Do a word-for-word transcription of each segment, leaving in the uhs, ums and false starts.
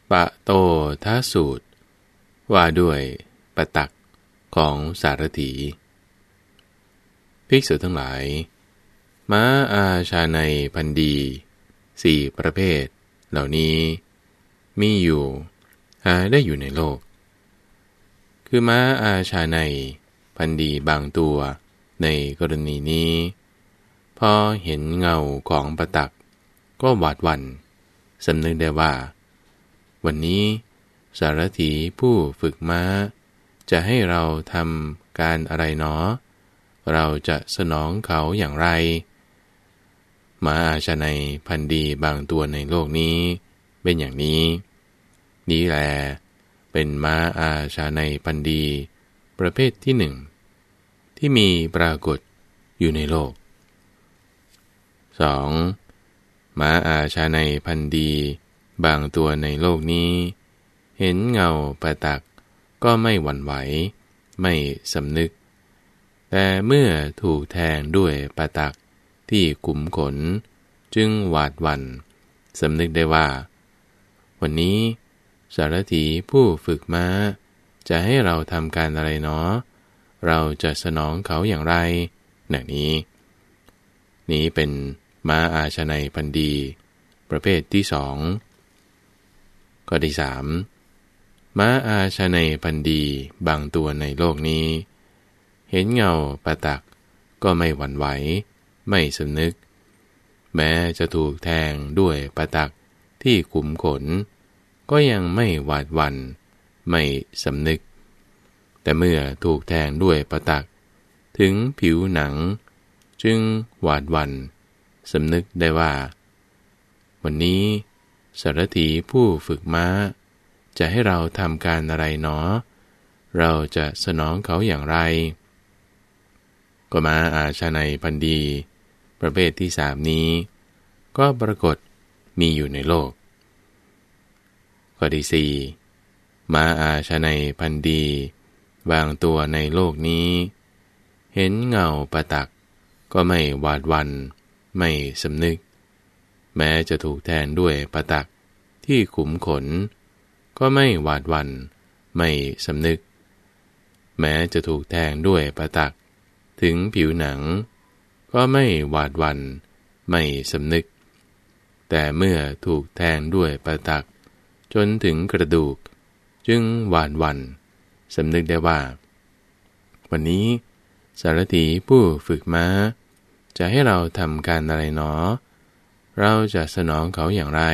ปะโตทสูตรว่าด้วยปตักของสารถีภิกษุทั้งหลายม้าอาชาในพันดีสี่ประเภทเหล่านี้มีอยู่หาได้อยู่ในโลกคือม้าอาชาในพันดีบางตัวในกรณีนี้พอเห็นเงาของปตักก็หวาดหวั่นสำนึกได้ว่าวันนี้สารถีผู้ฝึกม้าจะให้เราทำการอะไรหนอเราจะสนองเขาอย่างไรม้าอาชาในพันดีบางตัวในโลกนี้เป็นอย่างนี้นี้แลเป็นม้าอาชาในพันดีประเภทที่หนึ่งที่มีปรากฏอยู่ในโลก สอง. ม้าอาชาในพันดีบางตัวในโลกนี้เห็นเงาปตักก็ไม่หวั่นไหวไม่สำนึกแต่เมื่อถูกแทงด้วยปตักที่ขุมขนจึงหวาดหวั่นสำนึกได้ว่าวันนี้สารถีผู้ฝึกม้าจะให้เราทำการอะไรเนาะเราจะสนองเขาอย่างไรดังนี้นี้เป็นม้าอาชาในพันดีประเภทที่สองข้อที่สามม้าอาชาในพันดีบางตัวในโลกนี้เห็นเงาปตักก็ไม่หวั่นไหวไม่สำนึกแม้จะถูกแทงด้วยปตักที่ขุมขนก็ยังไม่หวาดหวั่นไม่สำนึกแต่เมื่อถูกแทงด้วยปตักถึงผิวหนังจึงหวาดหวั่นสำนึกได้ว่าวันนี้สารถีผู้ฝึกม้าจะให้เราทำการอะไรหนอเราจะสนองเขาอย่างไรก็ม้าอาชาในพันดีประเภทที่สามนี้ก็ปรากฏมีอยู่ในโลกข้อที่สี่ม้าอาชาในพันดีบางตัวในโลกนี้เห็นเงาปตักก็ไม่หวาดหวั่นไม่สำนึกแม้จะถูกแทงด้วยปตักที่ขุมขนก็ไม่หวาดหวั่นไม่สำนึกแม้จะถูกแทงด้วยปตักถึงผิวหนังก็ไม่หวาดหวั่นไม่สำนึกแต่เมื่อถูกแทงด้วยปตักจนถึงกระดูกจึงหวาดหวั่นสำนึกได้ว่าวันนี้สารถีผู้ฝึกม้าจะให้เราทำการอะไรหนอเราจะสนองเขาอย่างไร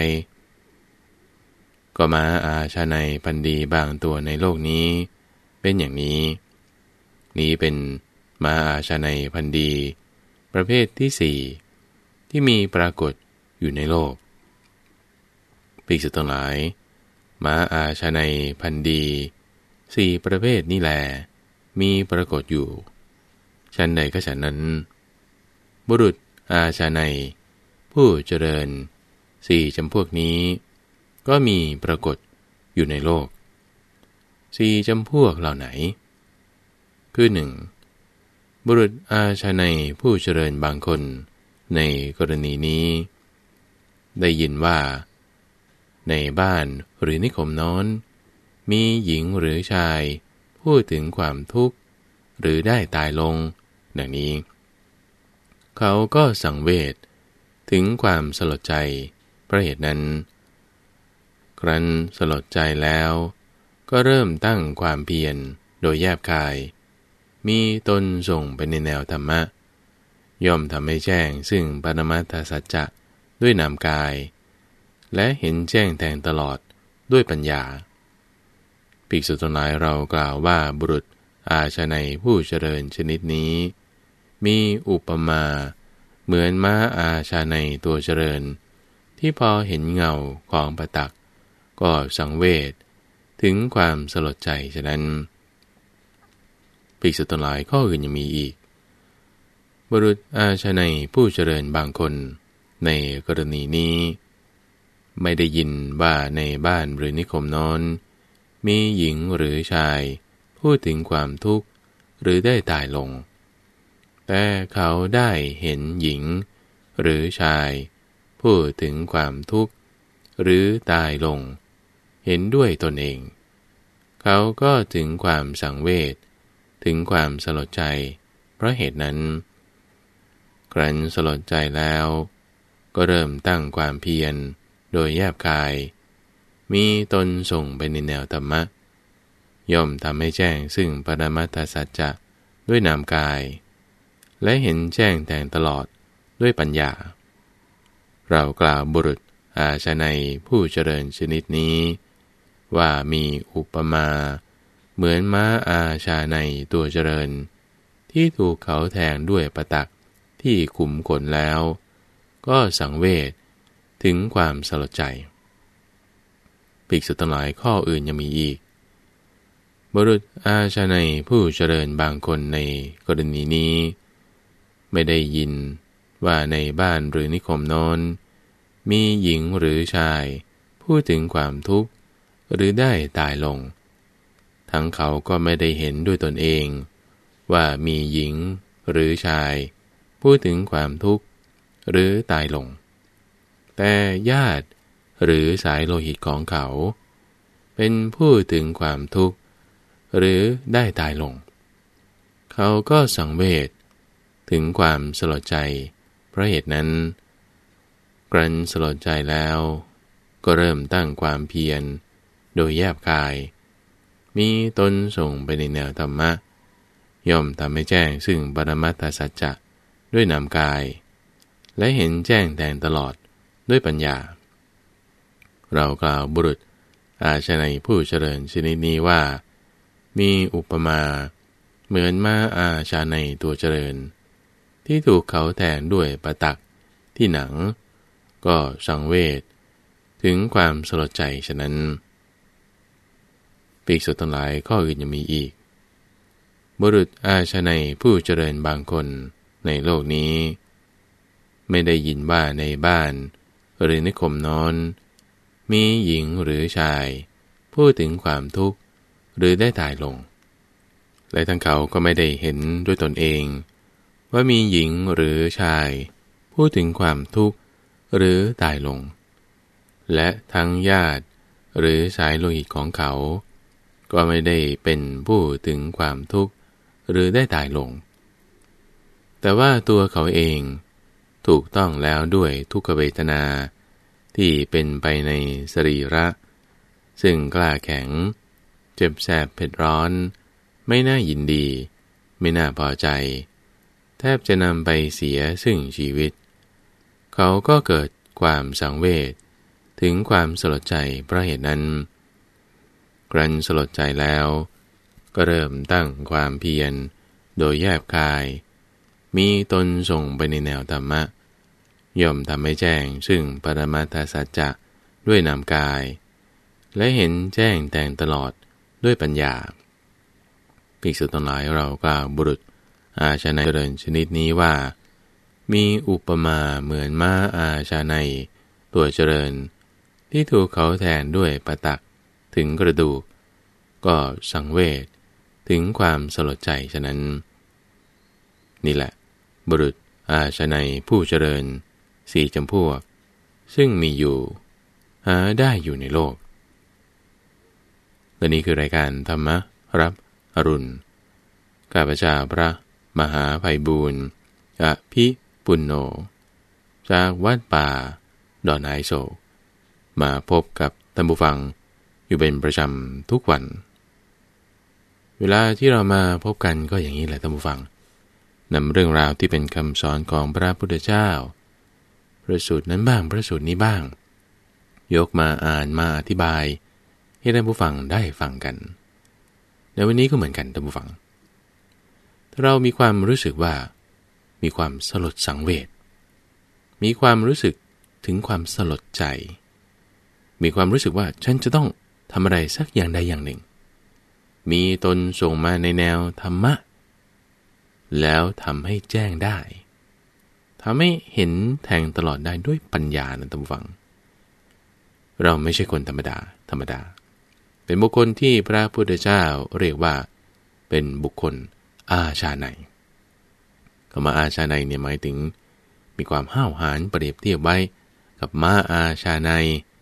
ก็ม้าอาชาในพันดีบางตัวในโลกนี้เป็นอย่างนี้นี้เป็นม้าอาชาในพันดีประเภทที่สี่ที่มีปรากฏอยู่ในโลกภิกษุทั้งหลายม้าอาชาในพันดีสี่ประเภทนี้แลมีปรากฏอยู่ฉันใดก็ฉันนั้นบุรุษอาชาในผู้เจริญสี่จำพวกนี้ก็มีปรากฏอยู่ในโลกสี่จำพวกเหล่าไหนคือหนึ่งบุรุษอาชาในผู้เจริญบางคนในกรณีนี้ได้ยินว่าในบ้านหรือนิคมโน้นมีหญิงหรือชายพูดถึงความทุกข์หรือได้ตายลงดังนี้เขาก็สังเวชถึงความสลดใจเพราะเหตุนั้นครั้นสลดใจแล้วก็เริ่มตั้งความเพียรโดยแยบคายมีตนส่งไปในแนวธรรมะย่อมทำให้แจ้งซึ่งปรมัตถสัจจะด้วยนามกายและเห็นแจ้งแทงตลอดด้วยปัญญาภิกษุทั้งหลายเรากล่าวว่าบุรุษอาชาในผู้เจริญชนิดนี้มีอุปมาเหมือนม้าอาชาในตัวเจริญที่พอเห็นเงาของปตักก็สังเวชถึงความสลดใจฉะนั้นภิกษุทั้งหลายข้ออื่นยังมีอีกบุรุษอาชาในผู้เจริญบางคนในกรณีนี้ไม่ได้ยินว่าในบ้านหรือนิคมโน้นมีหญิงหรือชายพูดถึงความทุกข์หรือได้ตายลงแต่เขาได้เห็นหญิงหรือชายพูดถึงความทุกข์หรือตายลงเห็นด้วยตนเองเขาก็ถึงความสังเวชถึงความสลดใจเพราะเหตุนั้นครั้นสลดใจแล้วก็เริ่มตั้งความเพียรโดยแยบกายมีตนส่งไปในแนวธรรมะย่อมทำให้แจ้งซึ่งปรมัตถสัจจะด้วยนามกายและเห็นแจ้งแทงตลอดด้วยปัญญาเรากล่าวบุรุษอาชาในผู้เจริญชนิดนี้ว่ามีอุปมาเหมือนม้าอาชาในตัวเจริญที่ถูกเขาแทงด้วยปตักที่ขุมขนแล้วก็สังเวชถึงความสลดใจภิกษุทั้งหลายข้ออื่นยังมีอีกบุรุษอาชาในผู้เจริญบางคนในกรณีนี้ไม่ได้ยินว่าในบ้านหรือนิคมโน้นมีหญิงหรือชายพูดถึงความทุกข์หรือได้ตายลงทั้งเขาก็ไม่ได้เห็นด้วยตนเองว่ามีหญิงหรือชายพูดถึงความทุกข์หรือตายลงแต่ญาติหรือสายโลหิตของเขาเป็นผู้ถึงความทุกข์หรือได้ตายลงเขาก็สังเวชถึงความสลดใจเพราะเหตุนั้นครั้นสลดใจแล้วก็เริ่มตั้งความเพียรโดยแยบกายมีตนส่งไปในแนวธรรมะย่อมทำให้แจ้งซึ่งปรมัตถสัจจะด้วยนามกายและเห็นแจ้งแทงตลอดด้วยปัญญาเรากล่าวบุรุษอาชาในผู้เจริญชนิดนี้ว่ามีอุปมาเหมือนม้าอาชาในตัวเจริญที่ถูกเขาแทงด้วยปตักที่หนังก็สังเวชถึงความสลดใจฉะนั้นภิกษุทั้งหลายข้ออื่นยังมีอีกบุรุษอาชาในผู้เจริญบางคนในโลกนี้ไม่ได้ยินว่าในบ้านหรือนิคมโน้นมีหญิงหรือชายพูดถึงความทุกข์หรือได้ตายลงและทั้งเขาก็ไม่ได้เห็นด้วยตนเองว่ามีหญิงหรือชายพูดถึงความทุกข์หรือตายลงและทั้งญาติหรือสายโลหิตของเขาก็ไม่ได้เป็นผู้ถึงความทุกข์หรือได้ตายลงแต่ว่าตัวเขาเองถูกต้องแล้วด้วยทุกขเวทนาที่เป็นไปในสรีระซึ่งกล้าแข็งเจ็บแสบเผ็ดร้อนไม่น่ายินดีไม่น่าพอใจแทบจะนำไปเสียซึ่งชีวิตเขาก็เกิดความสังเวชถึงความสลดใจเพราะเหตุนั้นครั้นสลดใจแล้วก็เริ่มตั้งความเพียรโดยแยบกายมีตนส่งไปในแนวธรรมะย่อมทำให้แจ้งซึ่งปรมัตถสัจจะด้วยนามกายและเห็นแจ้งแทงตลอดด้วยปัญญาภิกษุทั้งหลายเรากล่าวบุรุษอาชาในเจริญชนิดนี้ว่ามีอุปมาเหมือนม้าอาชาในตัวเจริญที่ถูกเขาแทงด้วยปตักถึงกระดูกก็สังเวชถึงความสลดใจฉะนั้นนี่แหละบุรุษอาชาในผู้เจริญสี่จำพวกซึ่งมีอยู่หาได้อยู่ในโลกและนี้คือรายการธรรมรับอรุณข้าพเจ้าพระมหาไพบูลย์อภิปุณโญจากวัดป่าดอนไฮโศกมาพบกับท่านผู้ฟังอยู่เป็นประจำทุกวันเวลาที่เรามาพบกันก็อย่างนี้แหละท่านผู้ฟังนำเรื่องราวที่เป็นคำสอนของพระพุทธเจ้าพระสูตรนั้นบ้างพระสูตรนี้บ้างยกมาอ่านมาอธิบายให้ท่านผู้ฟังได้ฟังกันในวันนี้ก็เหมือนกันท่านผู้ฟังเรามีความรู้สึกว่ามีความสลดสังเวชมีความรู้สึกถึงความสลดใจมีความรู้สึกว่าฉันจะต้องทำอะไรสักอย่างใดอย่างหนึ่งมีตนส่งมาในแนวธรรมะแล้วทำให้แจ้งได้ทำให้เห็นแทงตลอดได้ด้วยปัญญานะท่านผู้ฟังเราไม่ใช่คนธรรมดาธรรมดาเป็นบุคคลที่พระพุทธเจ้าเรียกว่าเป็นบุคคลอาชาไนคำว่าอาชาไนเนี่ยหมายถึงมีความห้าวหาญเปรียบเทียบไว้กับม้าอาชาไน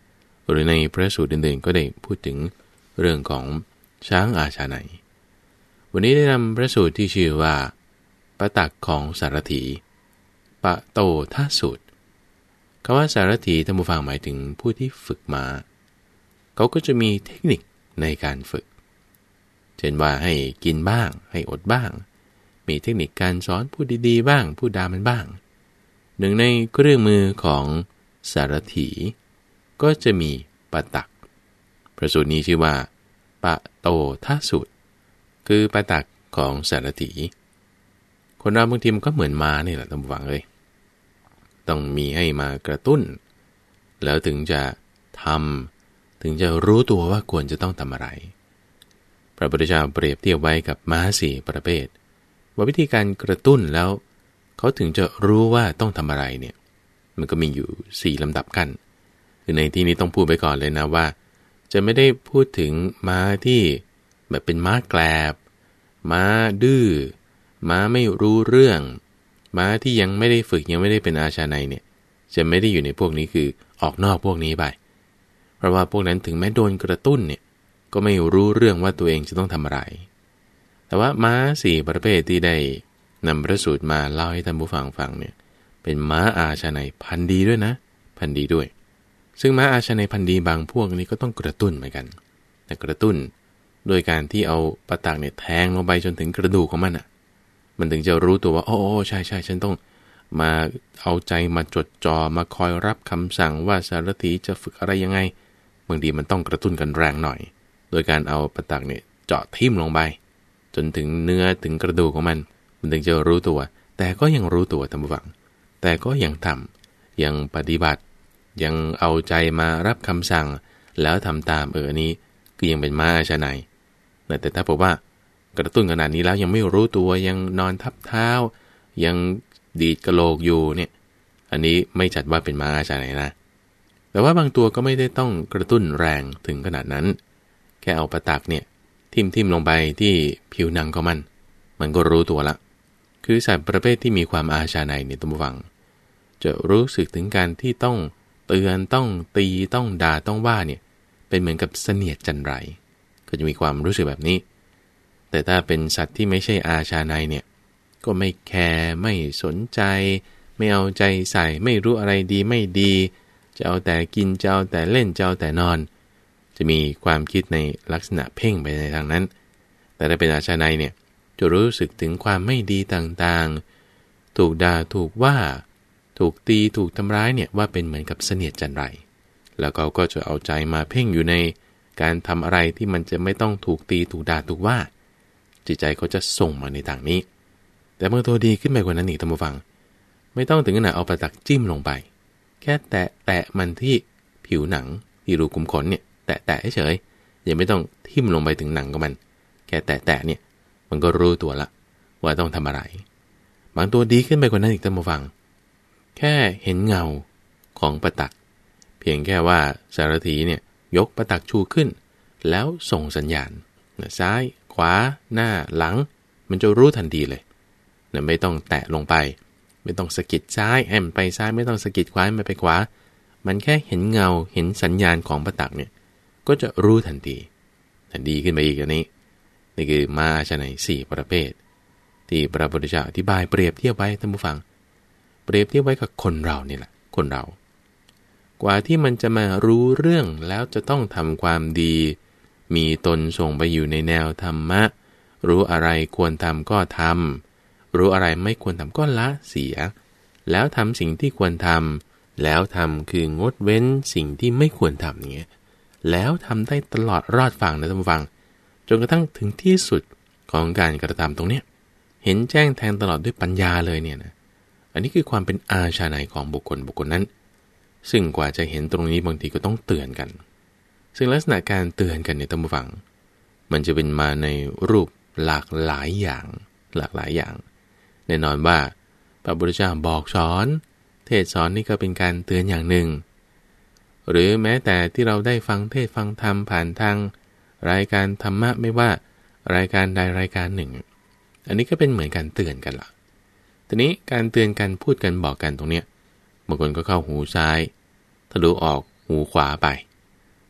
หรือในพระสูตรอื่นๆก็ได้พูดถึงเรื่องของช้างอาชาไนยวันนี้ได้นำพระสูตรที่ชื่อว่าปตักของสารถีปะโตทัสูตรคำว่าสารถีท่านผู้ฟังหมายถึงผู้ที่ฝึกม้าเขาก็จะมีเทคนิคในการฝึกเช่นว่าให้กินบ้างให้อดบ้างมีเทคนิคการสอนพูดดีๆบ้างพูดด่ามันบ้างหนึ่งในเครื่องมือของสารถีก็จะมีปตักพระสูตรนี้ชื่อว่าปะโตทัสูตรคือปตักของสารถีคนเราบางทีมันก็เหมือนม้านี่แหละท่านผู้ฟังเลยต้องมีให้มากระตุ้นแล้วถึงจะทำถึงจะรู้ตัวว่าควรจะต้องทำอะไรพระพุทธเจ้าเปรียบเทียบไว้กับม้าสี่ประเภทว่าวิธีการกระตุ้นแล้วเขาถึงจะรู้ว่าต้องทำอะไรเนี่ยมันก็มีอยู่สี่ลำดับกันคือในที่นี้ต้องพูดไปก่อนเลยนะว่าจะไม่ได้พูดถึงม้าที่แบบเป็นม้าแกลบม้าดื้อม้าไม่รู้เรื่องม้าที่ยังไม่ได้ฝึกยังไม่ได้เป็นอาชาไนยเนี่ยจะไม่ได้อยู่ในพวกนี้คือออกนอกพวกนี้ไปเพราะว่าพวกนั้นถึงแม้โดนกระตุ้นเนี่ยก็ไม่รู้เรื่องว่าตัวเองจะต้องทำอะไรแต่ว่าม้าสี่ประเภทที่ได้นำพระสูตรมาเล่าให้ท่านผู้ฟังฟังเนี่ยเป็นม้าอาชาไนยพันธุ์ดีด้วยนะพันธุ์ดีด้วยซึ่งม้าอาชาไนยพันธุ์ดีบางพวกนี้ก็ต้องกระตุ้นเหมือนกันแต่กระตุ้นโดยการที่เอาปะตักเนี่ยแทงลงไปจนถึงกระดูกของมันอ่ะมันถึงจะรู้ตัวว่าโอ้ใช่ใช่ฉันต้องมาเอาใจมาจดจ่อมาคอยรับคำสั่งว่าสารถีจะฝึกอะไรยังไงบางทีมันต้องกระตุ้นกันแรงหน่อยโดยการเอาปะตักเนี่ยเจาะทิ่มลงไปจนถึงเนื้อถึงกระดูกของมันมันถึงจะรู้ตัวแต่ก็ยังรู้ตัวท่านผู้ฟังแต่ก็ยังทำยังปฏิบัติยังเอาใจมารับคำสั่งแล้วทำตามเออนี้ก็ยังเป็นม้าอาชาไนยแต่ถ้าบอกว่ากระตุ้นขนาดนี้แล้วยังไม่รู้ตัวยังนอนทับเท้ายังดีดกระโหลกอยู่เนี่ยอันนี้ไม่จัดว่าเป็นม้าอาชาไนยนะแต่ว่าบางตัวก็ไม่ได้ต้องกระตุ้นแรงถึงขนาดนั้นแค่เอาปะตักเนี่ยทิ่มทิ่มลงไปที่ผิวหนังของมันมันก็รู้ตัวละคือสัตว์ประเภทที่มีความอาชาไนยเนี่ยท่านผู้ฟังจะรู้สึกถึงการที่ต้องเตือนต้องตีต้องด่าต้องว่าเนี่ยเป็นเหมือนกับเสนียดจันไรก็จะมีความรู้สึกแบบนี้แต่ถ้าเป็นสัตว์ที่ไม่ใช่อาชาไนยเนี่ยก็ไม่แคร์ไม่สนใจไม่เอาใจใส่ไม่รู้อะไรดีไม่ดีจะเอาแต่กินจะเอาแต่เล่นจะเอาแต่นอนจะมีความคิดในลักษณะเพ่งไปในทางนั้นแต่ถ้าเป็นอาชาไนยเนี่ยจะรู้สึกถึงความไม่ดีต่างๆถูกด่าถูกว่าถูกตีถูกทำร้ายเนี่ยว่าเป็นเหมือนกับเสนียดจันไรแล้วเขาก็จะเอาใจมาเพ่งอยู่ในการทำอะไรที่มันจะไม่ต้องถูกตีถูกด่าถูกว่าจิตใจเขาจะส่งมาในทางนี้แต่บางตัวดีขึ้นไปกว่านั้นอีกท่านผู้ฟังไม่ต้องถึงขนาดเอาปะตักจิ้มลงไปแค่แตะแตะมันที่ผิวหนังที่รูขุมขนเนี่ยแตะแตะเฉยยังไม่ต้องทิ่มลงไปถึงหนังของมันแค่แตะแตะเนี่ยมันก็รู้ตัวละว่าต้องทำอะไรบางตัวดีขึ้นไปกว่านั้นอีกท่านผู้ฟังแค่เห็นเงาของปะตักเพียงแค่ว่าสารถีเนี่ยยกปะตักชูขึ้นแล้วส่งสัญญาณซ้ายขวาหน้าหลังมันจะรู้ทันทีเลยนะไม่ต้องแตะลงไปไม่ต้องสะกิดซ้ายให้มันไปซ้ายไม่ต้องสะกิดขวาให้มันไปขวามันแค่เห็นเงาเห็นสัญญาณของปะตักเนี่ยก็จะรู้ทันทีทันดีขึ้นไปอีกอันนี้นี่คือม้าอาชาไนยสี่ประเภทที่พระพุทธเจ้าอธิบายเปรียบเทียบไว้ท่านผู้ฟังเปรียบเทียบไว้กับคนเรานี่แหละคนเรากว่าที่มันจะมารู้เรื่องแล้วจะต้องทำความดีมีตนส่งไปอยู่ในแนวธรรมะรู้อะไรควรทำก็ทำรู้อะไรไม่ควรทำก็ละเสียแล้วทำสิ่งที่ควรทำแล้วทำคืองดเว้นสิ่งที่ไม่ควรทำอย่างเงี้ยแล้วทำได้ตลอดรอดฝั่งนะท่านผู้ฟังจนกระทั่งถึงที่สุดของการกระทำตรงเนี้ยเห็นแจ้งแทงตลอดด้วยปัญญาเลยเนี่ยนะอันนี้คือความเป็นอาชาไนยของบุคคลบุคคลนั้นซึ่งกว่าจะเห็นตรงนี้บางทีก็ต้องเตือนกันซึ่งลักษณะการเตือนกันในท่านผู้ฟังมันจะเป็นมาในรูปหลากหลายอย่างหลากหลายอย่างแน่นอนว่าพระพุทธเจ้าบอกสอนเทศสอนนี่ก็เป็นการเตือนอย่างหนึ่งหรือแม้แต่ที่เราได้ฟังเทศฟังธรรมผ่านทางรายการธรรมะไม่ว่ารายการใดรายการหนึ่งอันนี้ก็เป็นเหมือนการเตือนกันล่ะทีนี้การเตือนกันพูดกันบอกกันตรงเนี้ยบางคนก็เข้าหูซ้ายทะลุออกหูขวาไป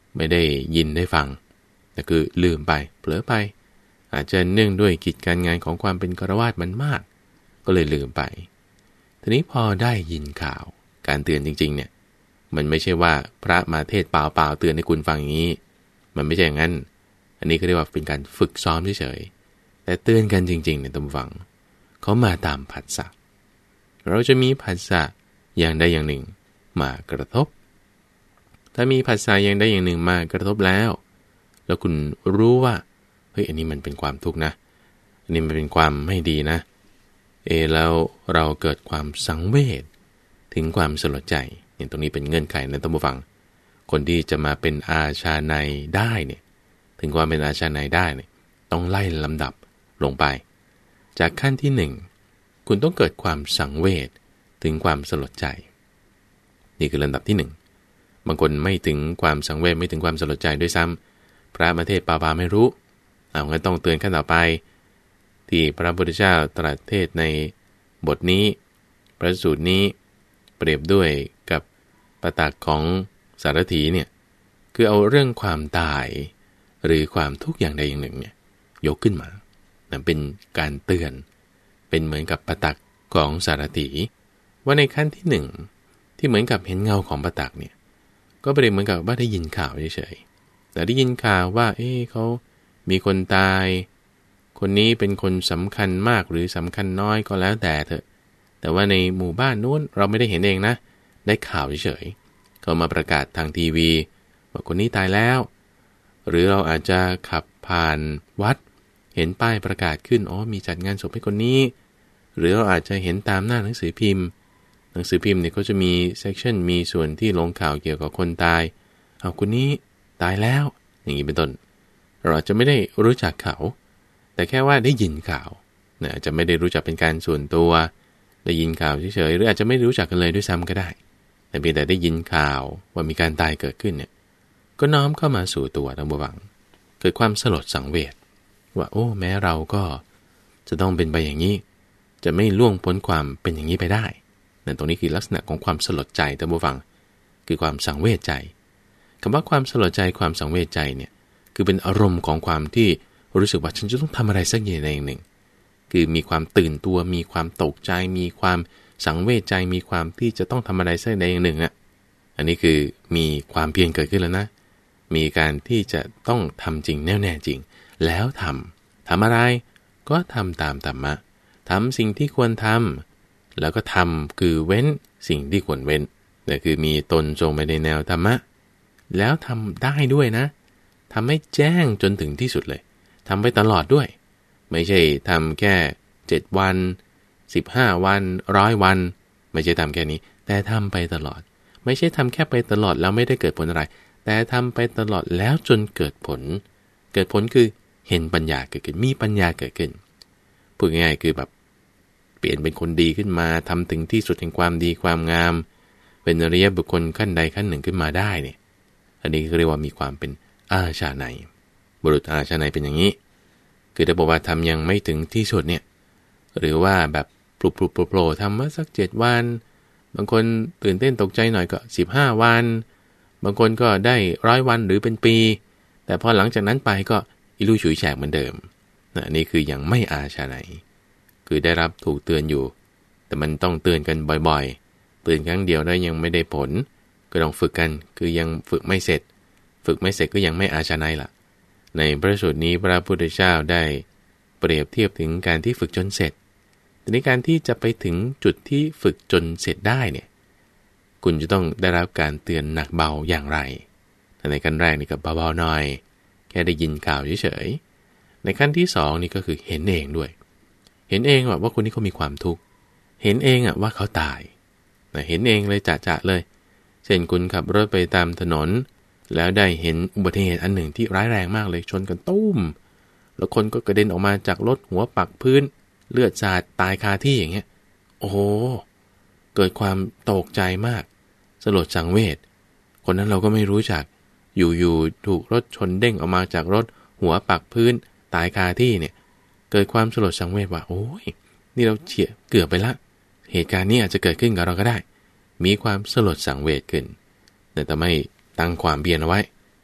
ไม่ได้ยินได้ฟังแต่คือลืมไปเผลอไปอาจจะเนื่องด้วยกิจการงานของความเป็นฆราวาสมันมากก็เลยลืมไปทีนี้พอได้ยินข่าวการเตือนจริงๆเนี่ยมันไม่ใช่ว่าพระมาเทศเปล่าๆเตือนให้คุณฟังอย่างนี้มันไม่ใช่อย่างนั้นอันนี้ก็เรียกว่าเป็นการฝึกซ้อมเฉยๆแต่เตือนกันจริงๆเนี่ยต้องฟังเขามาตามผัสสะเราจะมีผัสสะอย่างใดอย่างหนึ่งมากระทบถ้ามีผัสสะอย่างใดอย่างหนึ่งมากระทบแล้วแล้วคุณรู้ว่าเฮ้ยอันนี้มันเป็นความทุกข์นะอันนี้มันเป็นความไม่ดีนะเอแล้วเราเกิดความสังเวชถึงความสลดใจเนี่ยตรงนี้เป็นเงื่อนไขนะท่านผู้ฟังคนที่จะมาเป็นอาชาไนยได้เนี่ยถึงความเป็นอาชาไนยได้เนี่ยต้องไล่ลำดับลงไปจากขั้นที่หนึ่งคุณต้องเกิดความสังเวชถึงความสลดใจนี่คือลำดับที่หนึ่งบางคนไม่ถึงความสังเวชไม่ถึงความสลดใจด้วยซ้ำพระมาเทศปาปาไม่รู้เอางั้นต้องเตือนขั้นต่อไปที่พระพุทธเจ้าตรัสเทศในบทนี้พระสูตรนี้เปรียบด้วยกับปตักของสารถีเนี่ยคือเอาเรื่องความตายหรือความทุกข์อย่างใดอย่างหนึ่งเนี่ยยกขึ้นมานั่นเป็นการเตือนเป็นเหมือนกับปตักของสารถีว่าในขั้นที่หนึ่งที่เหมือนกับเห็นเงาของปตักเนี่ยก็เปรียบเหมือนกับว่าได้ยินข่าวเฉยๆแต่ได้ยินข่าวว่าเอ๊ะเขามีคนตายคนนี้เป็นคนสำคัญมากหรือสำคัญน้อยก็แล้วแต่เถอะแต่ว่าในหมู่บ้านนู้นเราไม่ได้เห็นเองนะได้ข่าวเฉยๆเขามาประกาศทางทีวีว่าคนนี้ตายแล้วหรือเราอาจจะขับผ่านวัดเห็นป้ายประกาศขึ้นอ๋อมีจัดงานศพให้คนนี้หรือเราอาจจะเห็นตามหน้าหนังสือพิมพ์หนังสือพิมพ์เนี่ยก็จะมีเซกชันมีส่วนที่ลงข่าวเกี่ยวกับคนตายเอาคนนี้ตายแล้วอย่างนี้เป็นต้นเราอาจจะไม่ได้รู้จักเขาแต่แค่ว่าได้ยินข่าวนะอาจจะไม่ได้รู้จักเป็นการส่วนตัวได้ยินข่าวเฉยๆหรืออาจจะไม่รู้จักกันเลยด้วยซ้ำก็ได้แต่เพียงแต่ได้ยินข่าวว่ามีการตายเกิดขึ้นเนี่ยก็น้อมเข้ามาสู่ตัวทั้งบวังเกิดความสลดสังเวชว่าโอ้แม้เราก็จะต้องเป็นไปอย่างนี้จะไม่ล่วงพ้นความเป็นอย่างนี้ไปได้นั่นตรงนี้คือลักษณะของความสลดใจทั้งบวังคือความสังเวชใจคำว่าความสลดใจความสังเวชใจเนี่ยคือเป็นอารมณ์ของความที่รู้สึกว่าฉันจะต้องทำอะไรสักอย่างใดอย่างหนึ่งคือมีความตื่นตัวมีความตกใจมีความสังเวชใจมีความที่จะต้องทำอะไรสักอย่างใดอย่างหนึ่งอ่ะอันนี้คือมีความเพียรเกิดขึ้นแล้วนะมีการที่จะต้องทำจริงแน่แน่จริงแล้วทำทำอะไรก็ทำตามธรรมะทำสิ่งที่ควรทำแล้วก็ทำคือเว้นสิ่งที่ควรเว้นแต่คือมีตนทรงไปในแนวธรรมะแล้วทำได้ด้วยนะทำให้แจ้งจนถึงที่สุดเลยทำไปตลอดด้วยไม่ใช่ทำแค่เจ็ดวันสิบห้าวันร้อยวันไม่ใช่ทำแค่นี้แต่ทำไปตลอดไม่ใช่ทำแค่ไปตลอดแล้วไม่ได้เกิดผลอะไรแต่ทำไปตลอดแล้วจนเกิดผลเกิดผลคือเห็นปัญญาเกิดขึ้นมีปัญญาเกิดขึ้นพูดง่ายๆคือแบบเปลี่ยนเป็นคนดีขึ้นมาทำถึงที่สุดแห่งความดีความงามเป็นอริยบุคคลขั้นใดขั้นหนึ่งขึ้นมาได้เนี่ยอันนี้เรียกว่ามีความเป็นอาชาไนยบุรุษอาชาไนยเป็นอย่างนี้คือถ้าบอกว่าทำยังไม่ถึงที่สุดเนี่ยหรือว่าแบบปลุกปลุกโผล่ทำมาสักเจ็ดวันบางคนตื่นเต้นตกใจหน่อยก็สิบห้าวันบางคนก็ได้ร้อยวันหรือเป็นปีแต่พอหลังจากนั้นไปก็อิลุยฉุยแฉกเหมือนเดิมนะนี่คือยังไม่อาชาไนยคือได้รับถูกเตือนอยู่แต่มันต้องเตือนกันบ่อยๆเตือนครั้งเดียวได้ยังไม่ได้ผลก็ต้องฝึกกันคือยังฝึกไม่เสร็จฝึกไม่เสร็จก็ยังไม่อาชาไนยล่ะในพระสูตรนี้พระพุทธเจ้าได้เปรียบเทียบถึงการที่ฝึกจนเสร็จแต่ในการที่จะไปถึงจุดที่ฝึกจนเสร็จได้เนี่ยคุณจะต้องได้รับการเตือนหนักเบาอย่างไรแต่ในขั้นแรกนี่ก็เบาๆหน่อยแค่ได้ยินข่าวเฉยๆในขั้นที่สองนี่ก็คือเห็นเองด้วยเห็นเองว่าคนนี้เขามีความทุกข์เห็นเองอ่ะว่าเขาตายเห็นเองเลยจะๆเลยเช่นคุณขับรถไปตามถนนแล้วได้เห็นอุบัติเหตุอันหนึ่งที่ร้ายแรงมากเลยชนกันตุ้มแล้วคนก็กระเด็นออกมาจากรถหัวปักพื้นเลือดสาดตายคาที่อย่างเงี้ยโอ้โหเกิดความตกใจมากสลดสังเวชคนนั้นเราก็ไม่รู้จักอยู่ๆถูกรถชนเด้งออกมาจากรถหัวปักพื้นตายคาที่เนี่ยเกิดความสลดสังเวชว่าโอ้ยนี่เราเฉียดเกือบไปละเหตุการณ์นี้อาจจะเกิดขึ้นกับเราก็ได้มีความสลดสังเวชขึ้นแต่ทำไมตั้งความเพียรเอาไว้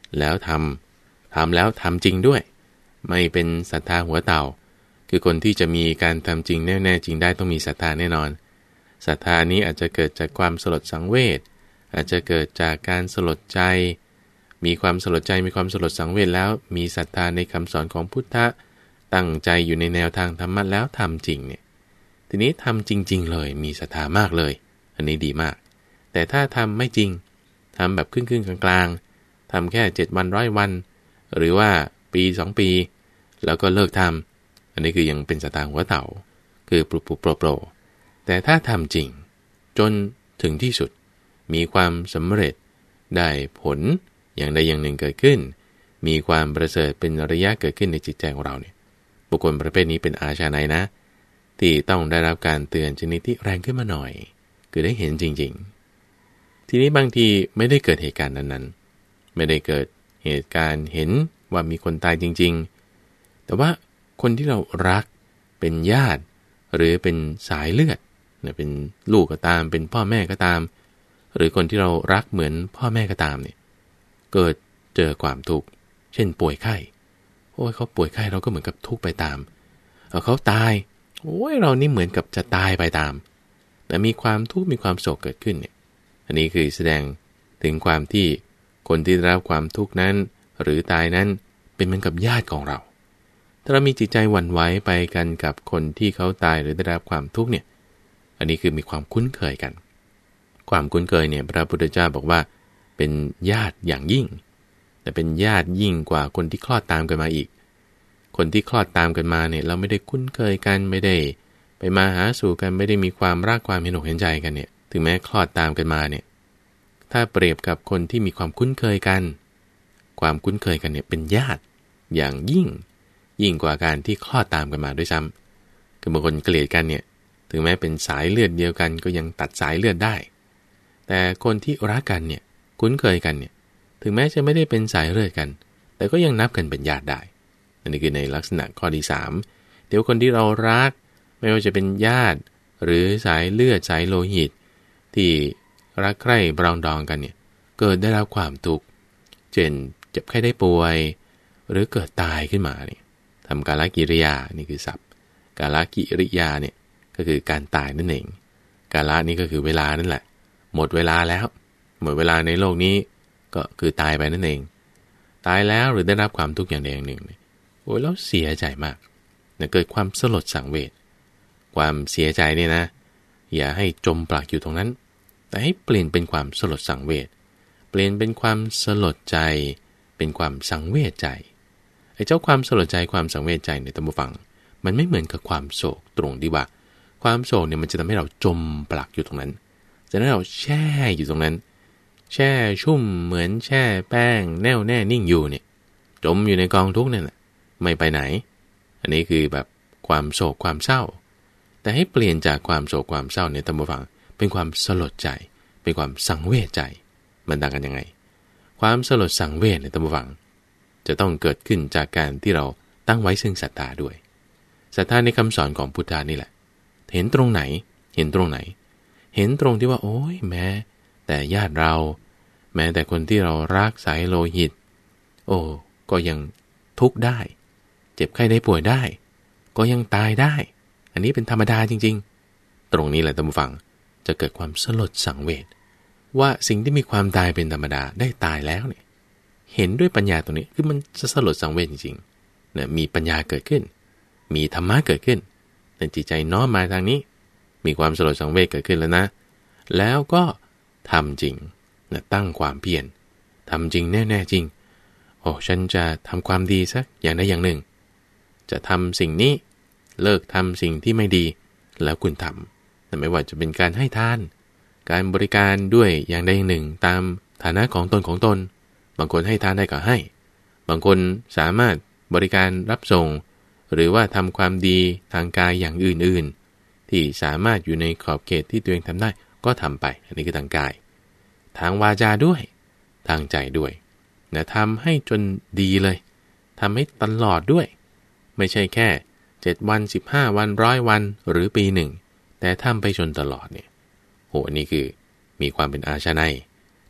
แล้วทำทำแล้วทำจริงด้วยไม่เป็นศรัทธาหัวเต่าคือคนที่จะมีการทำจริงแน่ๆจริงได้ต้องมีศรัทธาแน่นอนศรัทธานี้อาจจะเกิดจากความสลดสังเวชอาจจะเกิดจากการสลดใจมีความสลดใจมีความสลดสังเวชแล้วมีศรัทธาในคำสอนของพุทธะตั้งใจอยู่ในแนวทางธรรมะแล้วทำจริงเนี่ยทีนี้ทำจริงๆเลยมีศรัทธามากเลยอันนี้ดีมากแต่ถ้าทำไม่จริงทำแบบครึ่งๆกลางๆทำแค่เจ็ดวันร้อยวันหรือว่าปีสองปีแล้วก็เลิกทำอันนี้คือยังเป็นศรัทธาหัวเต่าคือปลุกปลุกโปรโปรแต่ถ้าทำจริงจนถึงที่สุดมีความสำเร็จได้ผลอย่างใดอย่างหนึ่งเกิดขึ้นมีความประเสริฐเป็นอริยะเกิดขึ้นในจิตใจของเราเนี่ยบุคคลประเภทนี้เป็นอาชาไนนะที่ต้องได้รับการเตือนชนิดที่แรงขึ้นมาหน่อยคือได้เห็นจริงๆทีนี้บางทีไม่ได้เกิดเหตุการณ์นั้นๆไม่ได้เกิดเหตุการณ์เห็นว่ามีคนตายจริงๆแต่ว่าคนที่เรารักเป็นญาติหรือเป็นสายเลือดเป็นลูกก็ตามเป็นพ่อแม่ก็ตามหรือคนที่เรารักเหมือนพ่อแม่ก็ตามเนี่ยเกิดเจอความทุกข์เช่นป่วยไข้โอ้ยเขาป่วยไข้เราก็เหมือนกับทุกข์ไปตามเอาเขาตายโอ้ยเรานี่เหมือนกับจะตายไปตามแต่มีความทุกข์มีความโศกเกิดขึ้นเนี่ยอันนี้คือแสดงถึงความที่คนที่ได้รับความทุกข์นั้นหรือตายนั้นเป็นเหมือนกับญาติของเราถ้าเรามีจิตใจหวั่นไหวไปกันกับคนที่เขาตายหรือได้รับความทุกข์เนี่ยอันนี้คือมีความคุ้นเคยกันความคุ้นเคยเนี่ยพระพุทธเจ้าบอกว่าเป็นญาติอย่างยิ่งแต่เป็นญาติยิ่งกว่าคนที่คลอดตามกันมาอีกคนที่คลอดตามกันมาเนี่ยเราไม่ได้คุ้นเคยกันไม่ได้ไปมาหาสู่กันไม่ได้มีความรักความเห็นอกเห็นใจกันเนี่ยถึงแม้คลอดตามกันมาเนี่ยถ้าเปรียบกับคนที่มีความคุ้นเคยกันความคุ้นเคยกันเนี่ยเป็นญาติอย่างยิ่งยิ่งกว่าการที่คลอดตามกันมาด้วยซ้ำคือบางคนเกลียดกันเนี่ยถึงแม้เป็นสายเลือดเดียวกันก็ยังตัดสายเลือดได้แต่คนที่รักกันเนี่ยคุ้นเคยกันเนี่ยถึงแม้จะไม่ได้เป็นสายเลือดกันแต่ก็ยังนับกันเป็นญาติได้อันนี้คือในลักษณะข้อที่สามเดี๋ยวคนที่เรารักไม่ว่าจะเป็นญาติหรือสายเลือดสายโลหิตที่รักใคร่ปรองดองกันเนี่ยเกิดได้รับความทุกข์เช่นเจ็บไข้ได้ป่วยหรือเกิดตายขึ้นมาเนี่ยทำกาลกิริยานี่คือศัพท์กาลกิริยาเนี่ยก็คือการตายนั่นเองกาลนี่ก็คือเวลานั่นแหละหมดเวลาแล้วหมดเวลาในโลกนี้ก็คือตายไปนั่นเองตายแล้วหรือได้รับความทุกข์อย่างใดอย่างหนึ่งเนี่ยโอ้ยแล้วเสียใจมากเนี่ยเกิดความสลดสังเวชความเสียใจเนี่ยนะอย่าให้จมปลักอยู่ตรงนั้นแต่ให้เปลี่ยนเป็นความสลดสังเวชเปลี่ยนเป็นความสลดใจเป็นความสังเวชใจไอ้เจ้าความสลดใจความสังเวชใจในตามฟังมันไม่เหมือนกับความโศกตรงที่ว่าความโศกเนี่ยมันจะทำให้เราจมปลักอยู่ตรงนั้นจะทำให้เราแช่อยู่ตรงนั้นแช่ชุ่มเหมือนแช่แป้งแน่วแน่นิ่งอยู่เนี่ยจมอยู่ในกองทุกข์นั่นแหละไม่ไปไหนอันนี้คือแบบความโศกความเศร้าแต่ให้เปลี่ยนจากความโศกความเศร้าเนี่ยตามฟังเป็นความสลดใจเป็นความสังเวชใจมันต่างกันยังไงความสลดสังเวชในตามฟังจะต้องเกิดขึ้นจากการที่เราตั้งไว้ซึ่งศรัทธาด้วยศรัทธาในคำสอนของพุทธานี่แหละเห็นตรงไหนเห็นตรงไหนเห็นตรงที่ว่าโอ้ยแม้แต่ญาติเราแม้แต่คนที่เรารักสายโลหิตโอ้ก็ยังทุกข์ได้เจ็บไข้ได้ป่วยได้ก็ยังตายได้อันนี้เป็นธรรมดาจริงๆตรงนี้แหละท่านผู้ฟังจะเกิดความสลดสังเวชว่าสิ่งที่มีความตายเป็นธรรมดาได้ตายแล้วเนี่ยเห็นด้วยปัญญาตรงนี้คือมันจะสลดสังเวชจริงๆเนี่ยมีปัญญาเกิดขึ้นมีธรรมะเกิดขึ้นแต่จิตใจน้อมมาทางนี้มีความสลดสังเวชเกิดขึ้นแล้วนะแล้วก็ทำจริงนะตั้งความเพียรทำจริงแน่ๆจริงโอ้ฉันจะทำความดีสักอย่างใดอย่างหนึ่งจะทำสิ่งนี้เลิกทำสิ่งที่ไม่ดีแล้วคุณทำแต่ไม่ว่าจะเป็นการให้ทานการบริการด้วยอย่างใดอย่างหนึ่งตามฐานะของตนของตนบางคนให้ทานได้ก็ให้บางคนสามารถบริการรับส่งหรือว่าทำความดีทางกายอย่างอื่นๆที่สามารถอยู่ในขอบเขตที่ตัวเองทำได้ก็ทำไปอันนี้คือทางกายทางวาจาด้วยทางใจด้วยนะทำให้จนดีเลยทำให้ตลอดด้วยไม่ใช่แค่เจ็ดวันสิบห้าวันร้อยวันหรือปีหนึ่งแต่ทำไปจนตลอดเนี่ยโหอันนี้คือมีความเป็นอาชนัย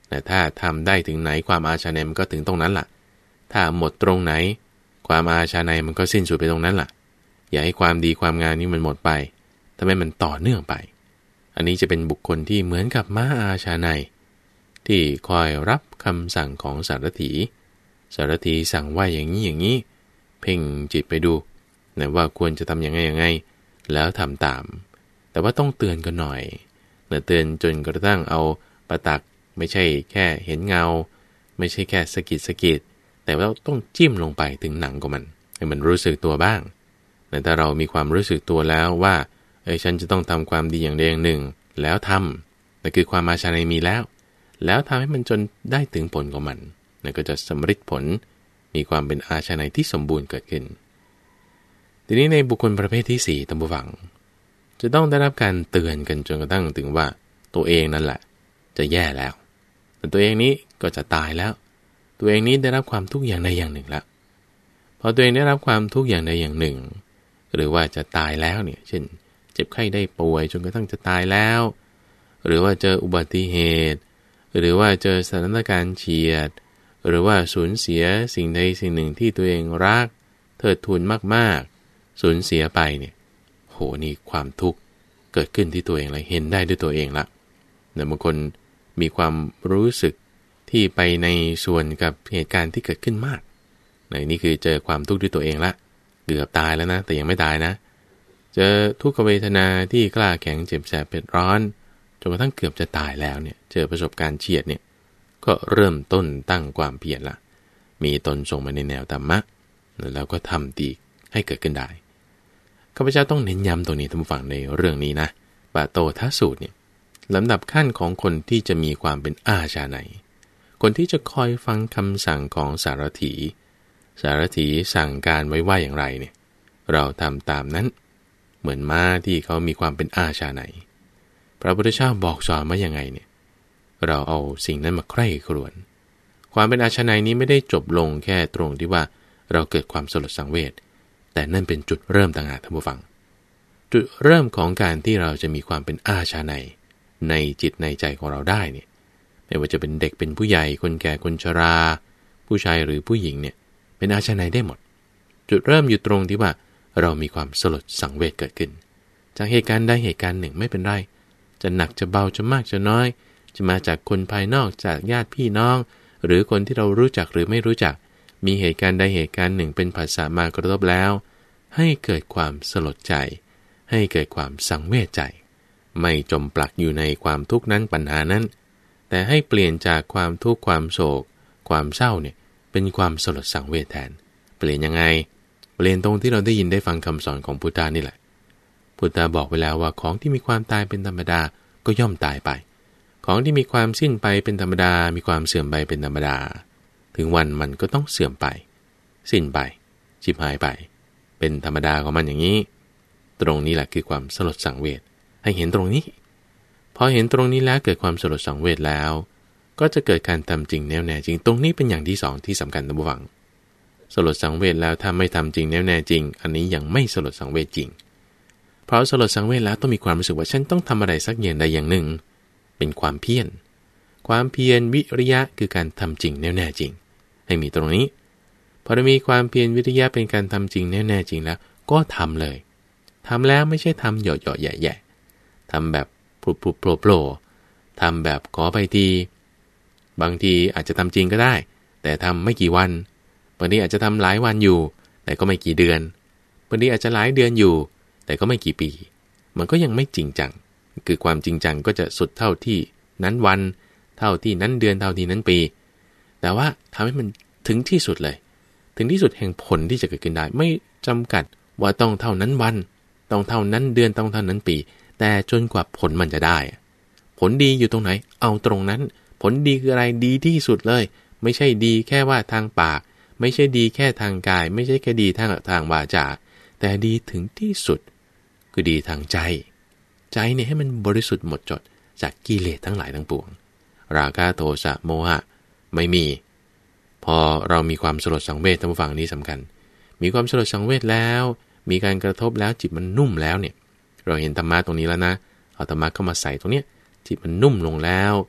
แต่ถ้าทำได้ถึงไหนความอาชาในมันก็ถึงตรงนั้นล่ะถ้าหมดตรงไหนความอาชาในมันก็สิ้นสุดไปตรงนั้นล่ะอย่าให้ความดีความงามนี้มันหมดไปทำให้มันต่อเนื่องไปอันนี้จะเป็นบุคคลที่เหมือนกับม้าอาชาในที่คอยรับคำสั่งของสารถีสารถีสั่งว่าอย่างนี้อย่างนี้เพ่งจิตไปดูนะว่าควรจะทำยังไงยังไงแล้วทำตามแต่ว่าต้องเตือนกันหน่อยนะเตือนจนกระทั่งเอาประตักไม่ใช่แค่เห็นเงาไม่ใช่แค่สะกิดสะกิดแต่ว่าต้องจิ้มลงไปถึงหนังของมันให้มันรู้สึกตัวบ้างแต่ถ้าเรามีความรู้สึกตัวแล้วว่าเอ้ยฉันจะต้องทำความดีอย่างใดอย่างหนึ่งแล้วทำนั่นคือความอาชาในมีแล้วแล้วทำให้มันจนได้ถึงผลของมันนั่นก็จะสำเร็จผลมีความเป็นอาชาในที่สมบูรณ์เกิดขึ้นทีนี้ในบุคคลประเภทที่สี่ตามผู้ฟังจะต้องได้รับการเตือนกันจนกระทั่งถึงว่าตัวเองนั่นแหละจะแย่แล้วแต่ตัวเองนี้ก็จะตายแล้วตัวเองนี้ได้รับความทุกข์อย่างใดอย่างหนึ่งแล้วพอตัวเองได้รับความทุกข์อย่างใดอย่างหนึ่งหรือว่าจะตายแล้วเนี่ยเช่นเจ็บไข้ได้ป่วยจนกระทั่งจะตายแล้วหรือว่าเจออุบัติเหตุหรือว่าเจอสถานการณ์เฉียดหรือว่าสูญเสียสิ่งใดสิ่งหนึ่งที่ตัวเองรักเทิดทูนมากๆสูญเสียไปเนี่ยโหนี่ความทุกข์เกิดขึ้นที่ตัวเองเลยเห็นได้ด้วยตัวเองละแต่บางคนมีความรู้สึกที่ไปในส่วนกับเหตุการณ์ที่เกิดขึ้นมากในนี่คือเจอความทุกข์ด้วยตัวเองละเกือบตายแล้วนะแต่ยังไม่ตายนะเจอทุกขเวทนาที่กล้าแข็งเจ็บแสบเผ็ดร้อนจนกระทั่งเกือบจะตายแล้วเนี่ยเจอประสบการณ์เฉียดเนี่ยก็เริ่มต้นตั้งความเพียรละมีตนส่งมาในแนวธรรมะแล้วก็ทำดีให้เกิดขึ้นได้ข้าพเจ้าต้องเน้นย้ำตรงนี้ท่านผู้ฟังในเรื่องนี้นะปาโตทัสสูตรเนี่ยลำดับขั้นของคนที่จะมีความเป็นอาชาไนคนที่จะคอยฟังคำสั่งของสารถีสารถีสั่งการไว้ว่าอย่างไรเนี่ยเราทำตามนั้นเหมือนม้าที่เขามีความเป็นอาชาไนพระพุทธเจ้าบอกสอนมาอย่างไงเนี่ยเราเอาสิ่งนั้นมาใคร่ครวญความเป็นอาชาไนนี้ไม่ได้จบลงแค่ตรงที่ว่าเราเกิดความสลดสังเวชแต่นั่นเป็นจุดเริ่มต่างหากท่านผู้ฟังจุดเริ่มของการที่เราจะมีความเป็นอาชาไนในจิตในใจของเราได้เนี่ยไม่ว่าจะเป็นเด็กเป็นผู้ใหญ่คนแก่คนชราผู้ชายหรือผู้หญิงเนี่ยเป็นอาชาไนได้หมดจุดเริ่มอยู่ตรงที่ว่าเรามีความสลดสังเวชเกิดขึ้นจากเหตุการณ์ใดเหตุการณ์หนึ่งไม่เป็นไรจะหนักจะเบาจะมากจะน้อยจะมาจากคนภายนอกจากญาติพี่น้องหรือคนที่เรารู้จักหรือไม่รู้จักมีเหตุการณ์ใดเหตุการณ์หนึ่งเป็นภาษามากระทบแล้วให้เกิดความสลดใจให้เกิดความสังเวชใจไม่จมปลักอยู่ในความทุกข์นั้นปัญหานั้นแต่ให้เปลี่ยนจากความทุกข์ความโศกความเศร้าเนี่ยเป็นความสลดสังเวชแทนเปลี่ยนยังไงเปลี่ยนตรงที่เราได้ยินได้ฟังคำสอนของพุทธานี่แหละพุทธาบอกไว้แล้วว่าของที่มีความตายเป็นธรรมดาก็ย่อมตายไปของที่มีความสิ้นไปเป็นธรรมดามีความเสื่อมไปเป็นธรรมดาถึงวันมันก็ต้องเสื่อมไปสิ้นไปชิบหายไปเป็นธรรมดาของมันอย่างนี้ตรงนี้แหละคือความสลดสังเวชให้เห็นตรงนี้พอเห็นตรงนี้แล้วเกิดความสลดสังเวชแล้วก็จะเกิดการทำจริงแน่วแน่จริงตรงนี้เป็นอย่างที่สองที่สำคัญนะผู้ฟังสลดสังเวชแล้วถ้าไม่ทำจริงแน่วแน่จริงอันนี้ยังไม่สลดสังเวชจริงเพราะสลดสังเวชแล้วต้องมีความรู้สึกว่าฉันต้องทำอะไรสักอย่างใดอย่างหนึ่งเป็นความเพียรความเพียรวิริยะคือการทำจริงแน่วแน่จริงให้มีตรงนี้พอมีความเพียรวิริยะเป็นการทำจริงแน่แน่จริงแล้วก็ทำเลยทำแล้วไม่ใช่ทำหย่อๆแย่ๆทำแบบปลุกๆโผล่ๆทำแบบขอไปทีบางทีอาจจะทำจริงก็ได้แต่ทำไม่กี่วันบางทีอาจจะทำหลายวันอยู่แต่ก็ไม่กี่เดือนบางทีอาจจะหลายเดือนอยู่แต่ก็ไม่กี่ปีมันก็ยังไม่จริงจังคือความจริงจังก็จะสุดเท่าที่นั้นวันเท่าที่นั้นเดือนเท่าที่นั้นปีแต่ว่าทำให้มันถึงที่สุดเลยถึงที่สุดแห่งผลที่จะเกิดขึ้นได้ไม่จำกัดว่าต้องเท่านั้นวันต้องเท่านั้นเดือนต้องเท่านั้นปีแต่จนกว่าผลมันจะได้ผลดีอยู่ตรงไหนเอาตรงนั้นผลดีคืออะไรดีที่สุดเลยไม่ใช่ดีแค่ว่าทางปากไม่ใช่ดีแค่ทางกายไม่ใช่แค่ดีทางทางวาจาแต่ดีถึงที่สุดคือดีทางใจใจเนี่ยให้มันบริสุทธิ์หมดจดจากกิเลสทั้งหลายทั้งปวงราคะโทสะโมหะไม่มีพอเรามีความสลดสังเวชท่านผู้ฟังนี้สำคัญมีความสลดสังเวชแล้วมีการกระทบแล้วจิตมันนุ่มแล้วเนี่ยเราเห็นธรรมะตรงนี้แล้วนะเอาธรรมะเข้ามาใส่ตรงเนี้ยจิตมันนุ่มลงแล้ว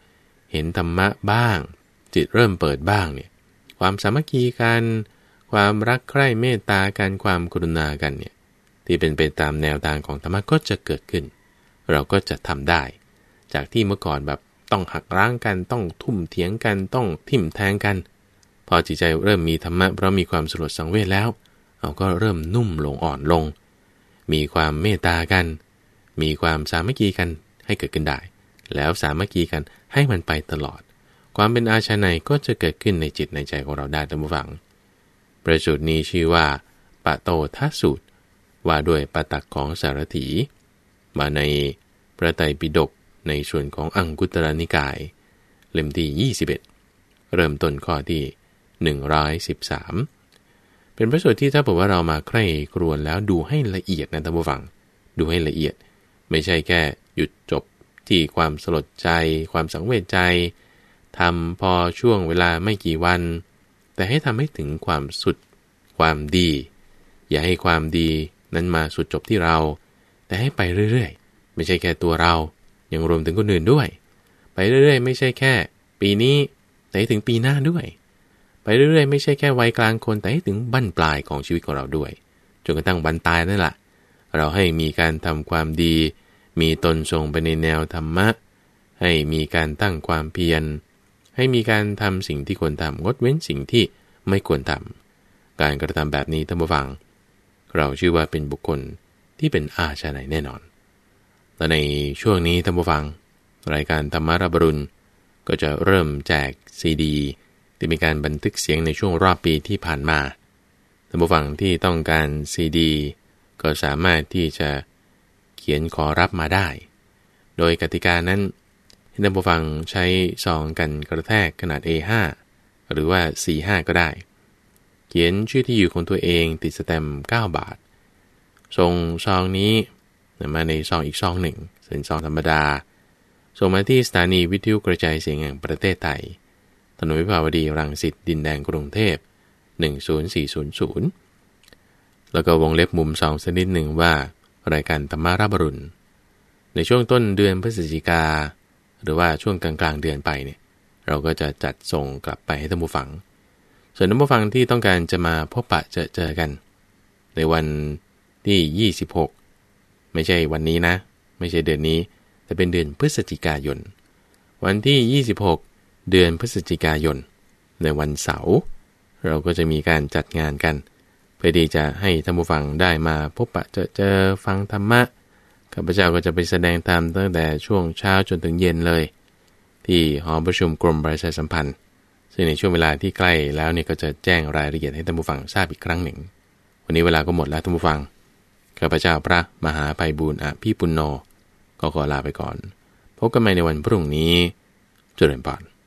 เห็นธรรมะบ้างจิตเริ่มเปิดบ้างเนี่ยความสามัคคีกันความรักใคร่เมตตากันความกรุณากันเนี่ยที่เป็นไปตามแนวทางของธรรมะก็จะเกิดขึ้นเราก็จะทำได้จากที่เมื่อก่อนแบบต้องหักล้างกันต้องทุ่มเถียงกันต้องทิ่มแทงกันพอจิตใจเริ่มมีธรรมะเพราะมีความสลดสังเวชแล้วเราก็เริ่มนุ่มลงอ่อนลงมีความเมตตากันมีความสามัคคีกันให้เกิดขึ้นได้แล้วสามัคคีกันให้มันไปตลอดความเป็นอาชาไนก็จะเกิดขึ้นในจิตในใจของเราได้ท่านผู้ฟังประสูตรนี้ชื่อว่าปะโตทัสสูตรว่าด้วยปาตักของสารถีมาในพระไตรปิฎกในส่วนของอังคุตรนิกายเล่มที่ยี่สิบเอ็ดเริ่มต้นข้อที่หนึ่งร้อยสิบสามเป็นพระสูตรที่ถ้าบอกว่าเรามาใคร่ครวญแล้วดูให้ละเอียดนะท่านผู้ฟังดูให้ละเอียดไม่ใช่แค่หยุดจบที่ความสลดใจความสังเวชใจทำพอช่วงเวลาไม่กี่วันแต่ให้ทำให้ถึงความสุดความดีอย่าให้ความดีนั้นมาสุดจบที่เราแต่ให้ไปเรื่อยๆไม่ใช่แค่ตัวเรายังรวมถึงคนอื่นด้วยไปเรื่อยๆไม่ใช่แค่ปีนี้แต่ให้ถึงปีหน้าด้วยไปเรื่อยๆไม่ใช่แค่วัยกลางคนแต่ให้ถึงบั้นปลายของชีวิตของเราด้วยจนกระทั่งวันตายนั่นแหละเราให้มีการทำความดีมีตนทรงไปในแนวธรรมะให้มีการตั้งความเพียรให้มีการทำสิ่งที่ควรทำงดเว้นสิ่งที่ไม่ควรทำการกระทำแบบนี้ท่านผู้ฟังเราชื่อว่าเป็นบุคคลที่เป็นอาชาไนแน่นอนและในช่วงนี้ท่านผู้ฟังรายการธรรมรับอรุณก็จะเริ่มแจกซีดีที่มีการบันทึกเสียงในช่วงรอบปีที่ผ่านมาท่านผู้ฟังที่ต้องการซีดีก็สามารถที่จะเขียนขอรับมาได้โดยกติกานั้นท่านผู้ฟังใช้ซองกันกระแทกขนาด เอ ห้า หรือว่า ซี ห้า ก็ได้เขียนชื่อที่อยู่ของตัวเองติดสแตมป์เก้าบาทส่งซองนี้มาในซองอีกซองหนึ่งเป็นซองธรรมดาส่งมาที่สถานีวิทยุกระจายเสียงแห่งประเทศไทยถนนวิภาวดีรังสิตดินแดงกรุงเทพหนึ่งศูนย์สี่ศูนย์ศูนย์แล้วก็วงเล็บมุมสองสักนิดหนึ่งว่ารายการธรรมรับอรุณในช่วงต้นเดือนพฤศจิกาหรือว่าช่วงกลางๆเดือนไปเนี่ยเราก็จะจัดส่งกลับไปให้ท่านผู้ฟังส่วนท่านผู้ฟังที่ต้องการจะมาพบปะเจอเจอกันในวันที่ยี่สิบหกไม่ใช่วันนี้นะไม่ใช่เดือนนี้แต่เป็นเดือนพฤศจิกายนวันที่ยี่สิบหกเดือนพฤศจิกายนในวันเสาร์เราก็จะมีการจัดงานกันเพื่อที่จะให้ท่านผู้ฟังได้มาพบปะเจอเจอฟังธรรมะข้าพเจ้าก็จะไปแสดงธรรมตั้งแต่ช่วงเช้าจนถึงเย็นเลยที่หอประชุมกรมประชาสัมพันธ์ซึ่งในช่วงเวลาที่ใกล้แล้วเนี่ยก็จะแจ้งรายละเอียดให้ท่านผู้ฟังทราบอีกครั้งหนึ่งวันนี้เวลาก็หมดแล้วท่านผู้ฟังข้าพเจ้าพระมหาไพบูลย์อภิปุณโญก็ขอลาไปก่อนพบกันใหม่ในวันพรุ่งนี้เจริญพร